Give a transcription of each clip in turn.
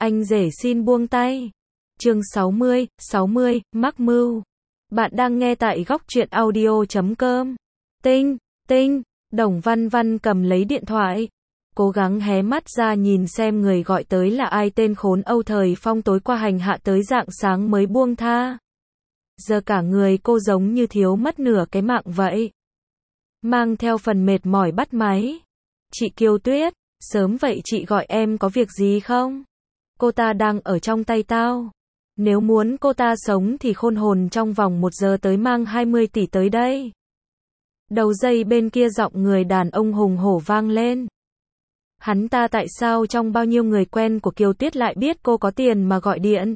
Anh rể xin buông tay. Chương 60, mắc mưu. Bạn đang nghe tại góc truyện audio.com. Tinh, Đồng Văn Văn cầm lấy điện thoại, cố gắng hé mắt ra nhìn xem người gọi tới là ai. Tên khốn Âu Thời Phong tối qua hành hạ tới rạng sáng mới buông tha. Giờ cả người cô giống như thiếu mất nửa cái mạng vậy. Mang theo phần mệt mỏi bắt máy. Chị Kiều Tuyết, sớm vậy chị gọi em có việc gì không? Cô ta đang ở trong tay tao. Nếu muốn cô ta sống thì khôn hồn trong vòng 1 giờ tới mang 20 tỷ tới đây. Đầu dây bên kia giọng người đàn ông hùng hổ vang lên. Hắn ta tại sao trong bao nhiêu người quen của Kiều Tuyết lại biết cô có tiền mà gọi điện?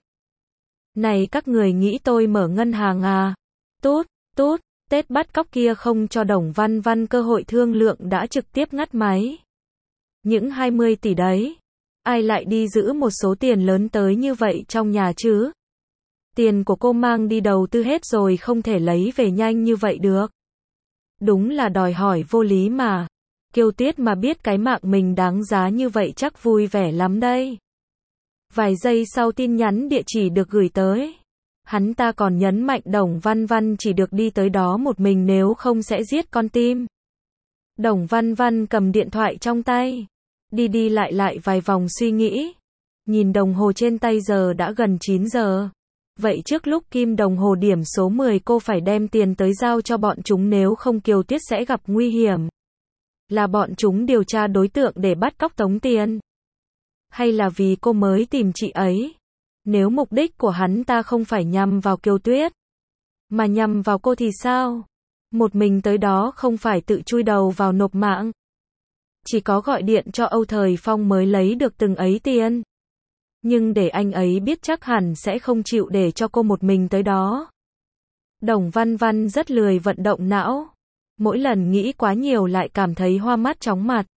Này các người nghĩ tôi mở ngân hàng à? Tút, Tết bắt cóc kia không cho Đồng Văn Văn cơ hội thương lượng đã trực tiếp ngắt máy. Những 20 tỷ đấy. Ai lại đi giữ một số tiền lớn tới như vậy trong nhà chứ? Tiền của cô mang đi đầu tư hết rồi không thể lấy về nhanh như vậy được. Đúng là đòi hỏi vô lý mà. Kiều Tuyết mà biết cái mạng mình đáng giá như vậy chắc vui vẻ lắm đây. Vài giây sau tin nhắn địa chỉ được gửi tới. Hắn ta còn nhấn mạnh Đồng Văn Văn chỉ được đi tới đó một mình nếu không sẽ giết con tim. Đồng Văn Văn cầm điện thoại trong tay. Đi lại vài vòng suy nghĩ. Nhìn đồng hồ trên tay giờ đã gần 9 giờ. Vậy trước lúc kim đồng hồ điểm số 10 cô phải đem tiền tới giao cho bọn chúng nếu không Kiều Tuyết sẽ gặp nguy hiểm. Là bọn chúng điều tra đối tượng để bắt cóc tống tiền? Hay là vì cô mới tìm chị ấy? Nếu mục đích của hắn ta không phải nhằm vào Kiều Tuyết, mà nhằm vào cô thì sao? Một mình tới đó không phải tự chui đầu vào nộp mạng. Chỉ có gọi điện cho Âu Thời Phong mới lấy được từng ấy tiền. Nhưng để anh ấy biết chắc hẳn sẽ không chịu để cho cô một mình tới đó. Đồng Văn Văn rất lười vận động não. Mỗi lần nghĩ quá nhiều lại cảm thấy hoa mắt chóng mặt.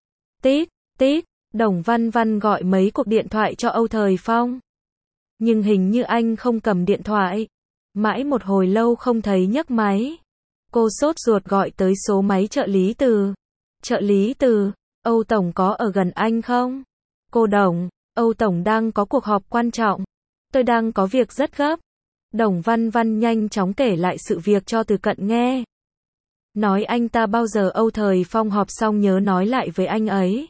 Tít, Đồng Văn Văn gọi mấy cuộc điện thoại cho Âu Thời Phong. Nhưng hình như anh không cầm điện thoại. Mãi một hồi lâu không thấy nhấc máy. Cô sốt ruột gọi tới số máy trợ lý Từ. Trợ lý Từ, Âu Tổng có ở gần anh không? Cô Đồng, Âu Tổng đang có cuộc họp quan trọng. Tôi đang có việc rất gấp. Đồng Văn Văn nhanh chóng kể lại sự việc cho Từ Cận nghe. Nói anh ta bao giờ Âu Thời Phong họp xong nhớ nói lại với anh ấy.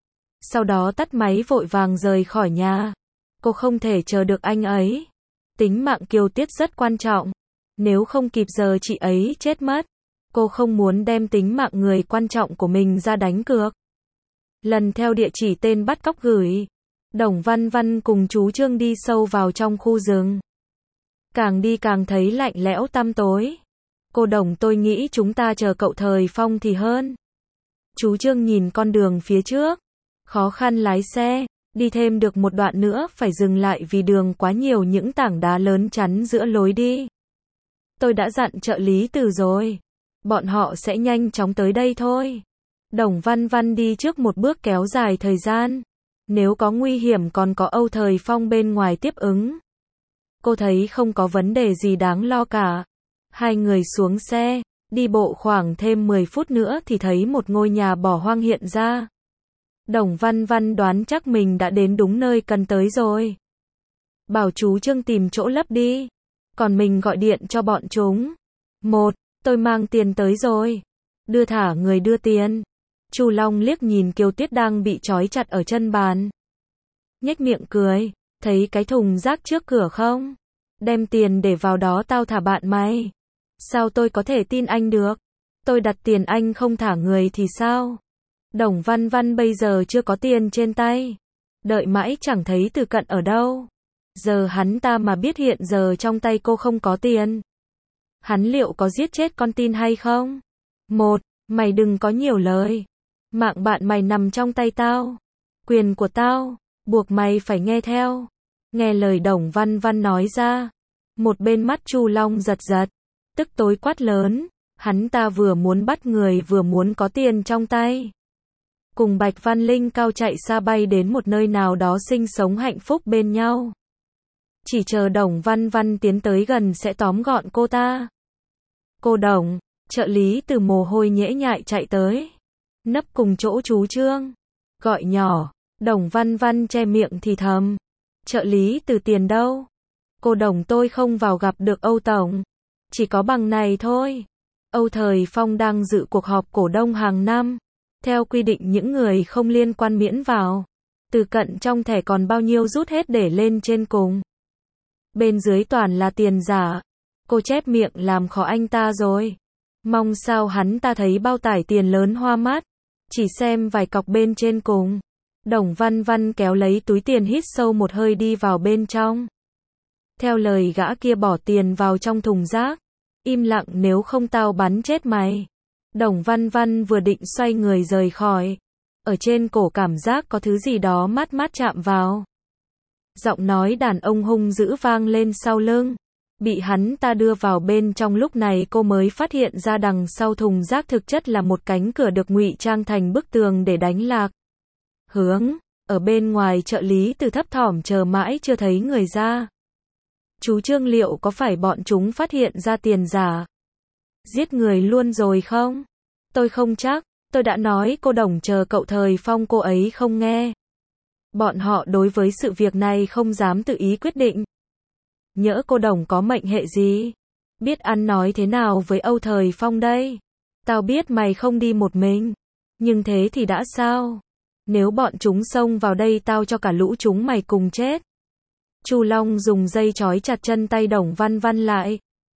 Sau đó tắt máy vội vàng rời khỏi nhà. Cô không thể chờ được anh ấy. Tính mạng Kiều Tuyết rất quan trọng. Nếu không kịp giờ chị ấy chết mất. Cô không muốn đem tính mạng người quan trọng của mình ra đánh cược. Lần theo địa chỉ tên bắt cóc gửi. Đồng Văn Văn cùng chú Trương đi sâu vào trong khu rừng. Càng đi càng thấy lạnh lẽo tăm tối. Cô Đồng tôi nghĩ chúng ta chờ cậu Thời Phong thì hơn. Chú Trương nhìn con đường phía trước. Khó khăn lái xe. Đi thêm được một đoạn nữa phải dừng lại vì đường quá nhiều những tảng đá lớn chắn giữa lối đi. Tôi đã dặn trợ lý Từ rồi. Bọn họ sẽ nhanh chóng tới đây thôi. Đồng Văn Văn đi trước một bước kéo dài thời gian. Nếu có nguy hiểm còn có Âu Thời Phong bên ngoài tiếp ứng. Cô thấy không có vấn đề gì đáng lo cả. Hai người xuống xe, đi bộ khoảng thêm 10 phút nữa thì thấy một ngôi nhà bỏ hoang hiện ra. Đồng Văn Văn đoán chắc mình đã đến đúng nơi cần tới rồi. Bảo chú Trương tìm chỗ lấp đi. Còn mình gọi điện cho bọn chúng. Tôi mang tiền tới rồi. Đưa thả người đưa tiền. Chu Long liếc nhìn Kiều Tuyết đang bị trói chặt ở chân bàn. Nhếch miệng cười. Thấy cái thùng rác trước cửa không? Đem tiền để vào đó tao thả bạn mày. Sao tôi có thể tin anh được? Tôi đặt tiền anh không thả người thì sao? Đồng Văn Văn bây giờ chưa có tiền trên tay. Đợi mãi chẳng thấy Từ Cận ở đâu. Giờ hắn ta mà biết hiện giờ trong tay cô không có tiền. Hắn liệu có giết chết con tin hay không? Mày đừng có nhiều lời. Mạng bạn mày nằm trong tay tao. Quyền của tao. Buộc mày phải nghe theo. Nghe lời Đồng Văn Văn nói ra. Một bên mắt Chu Long giật. Tức tối quát lớn. Hắn ta vừa muốn bắt người vừa muốn có tiền trong tay. Cùng Bạch Văn Linh cao chạy xa bay đến một nơi nào đó sinh sống hạnh phúc bên nhau. Chỉ chờ Đồng Văn Văn tiến tới gần sẽ tóm gọn cô ta. Cô Đồng, trợ lý Từ mồ hôi nhễ nhại chạy tới. Nấp cùng chỗ chú Trương. Gọi nhỏ, Đồng Văn Văn che miệng thì thầm. Trợ lý Từ tiền đâu? Cô Đồng tôi không vào gặp được Âu Tổng. Chỉ có bằng này thôi. Âu Thời Phong đang dự cuộc họp cổ đông hàng năm. Theo quy định những người không liên quan miễn vào. Từ cận trong thẻ còn bao nhiêu rút hết để lên trên cùng. Bên dưới toàn là tiền giả. Cô chép miệng làm khó anh ta rồi. Mong sao hắn ta thấy bao tải tiền lớn hoa mắt. Chỉ xem vài cọc bên trên cùng. Đồng Văn Văn kéo lấy túi tiền hít sâu một hơi đi vào bên trong. Theo lời gã kia bỏ tiền vào trong thùng rác. Im lặng nếu không tao bắn chết mày. Đồng Văn Văn vừa định xoay người rời khỏi. Ở trên cổ cảm giác có thứ gì đó mát mát chạm vào. Giọng nói đàn ông hung dữ vang lên sau lưng. Bị hắn ta đưa vào bên trong lúc này cô mới phát hiện ra đằng sau thùng rác thực chất là một cánh cửa được ngụy trang thành bức tường để đánh lạc hướng. Ở bên ngoài trợ lý Từ thấp thỏm chờ mãi chưa thấy người ra. Chú Trương liệu có phải bọn chúng phát hiện ra tiền giả? Giết người luôn rồi không? Tôi không chắc, tôi đã nói cô Đồng chờ cậu Thời Phong cô ấy không nghe. Bọn họ đối với sự việc này không dám tự ý quyết định. Nhỡ cô Đồng có mệnh hệ gì? Biết ăn nói thế nào với Âu Thời Phong đây? Tao biết mày không đi một mình. Nhưng thế thì đã sao? Nếu bọn chúng xông vào đây tao cho cả lũ chúng mày cùng chết. Chu Long dùng dây trói chặt chân tay Đồng Văn Văn lại.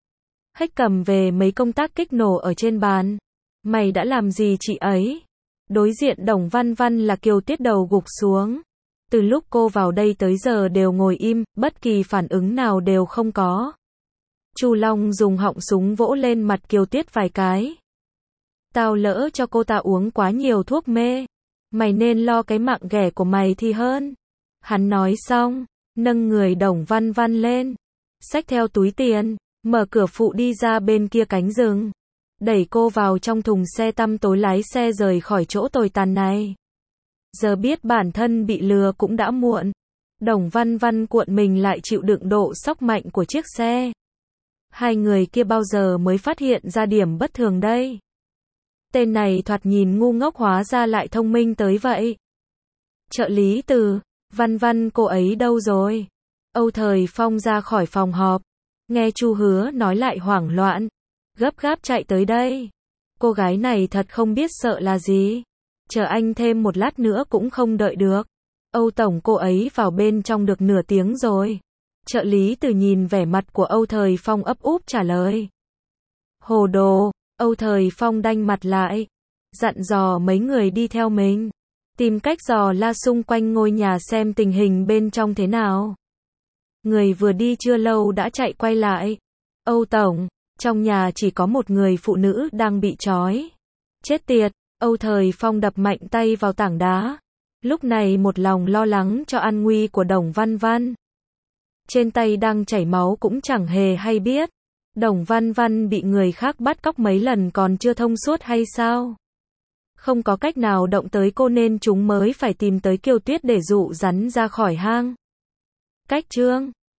Hách cầm về mấy công tác kích nổ ở trên bàn. Mày đã làm gì chị ấy? Đối diện Đồng Văn Văn là Kiều Tuyết đầu gục xuống. Từ lúc cô vào đây tới giờ đều ngồi im, bất kỳ phản ứng nào đều không có. Chu Long dùng họng súng vỗ lên mặt Kiều Tuyết vài cái. Tao lỡ cho cô ta uống quá nhiều thuốc mê. Mày nên lo cái mạng ghẻ của mày thì hơn. Hắn nói xong, nâng người Đồng Văn Văn lên. Xách theo túi tiền, mở cửa phụ đi ra bên kia cánh rừng. Đẩy cô vào trong thùng xe tăm tối lái xe rời khỏi chỗ tồi tàn này. Giờ biết bản thân bị lừa cũng đã muộn. Đồng Văn Văn cuộn mình lại chịu đựng độ sốc mạnh của chiếc xe. Hai người kia bao giờ mới phát hiện ra điểm bất thường đây? Tên này thoạt nhìn ngu ngốc hóa ra lại thông minh tới vậy. Trợ lý Từ, Văn Văn cô ấy đâu rồi? Âu Thời Phong ra khỏi phòng họp. Nghe Chu Hứa nói lại hoảng loạn. Gấp gáp chạy tới đây. Cô gái này thật không biết sợ là gì. Chờ anh thêm một lát nữa cũng không đợi được. Âu Tổng cô ấy vào bên trong được nửa tiếng rồi. Trợ lý Từ nhìn vẻ mặt của Âu Thời Phong ấp úp trả lời. Hồ đồ, Âu Thời Phong đanh mặt lại. Dặn dò mấy người đi theo mình. Tìm cách dò la xung quanh ngôi nhà xem tình hình bên trong thế nào. Người vừa đi chưa lâu đã chạy quay lại. Âu Tổng, trong nhà chỉ có một người phụ nữ đang bị trói. Chết tiệt, Âu Thời Phong đập mạnh tay vào tảng đá. Lúc này một lòng lo lắng cho an nguy của Đồng Văn Văn. Trên tay đang chảy máu cũng chẳng hề hay biết. Đồng Văn Văn bị người khác bắt cóc mấy lần còn chưa thông suốt hay sao? Không có cách nào động tới cô nên chúng mới phải tìm tới Kiều Tuyết để dụ rắn ra khỏi hang. Cách chương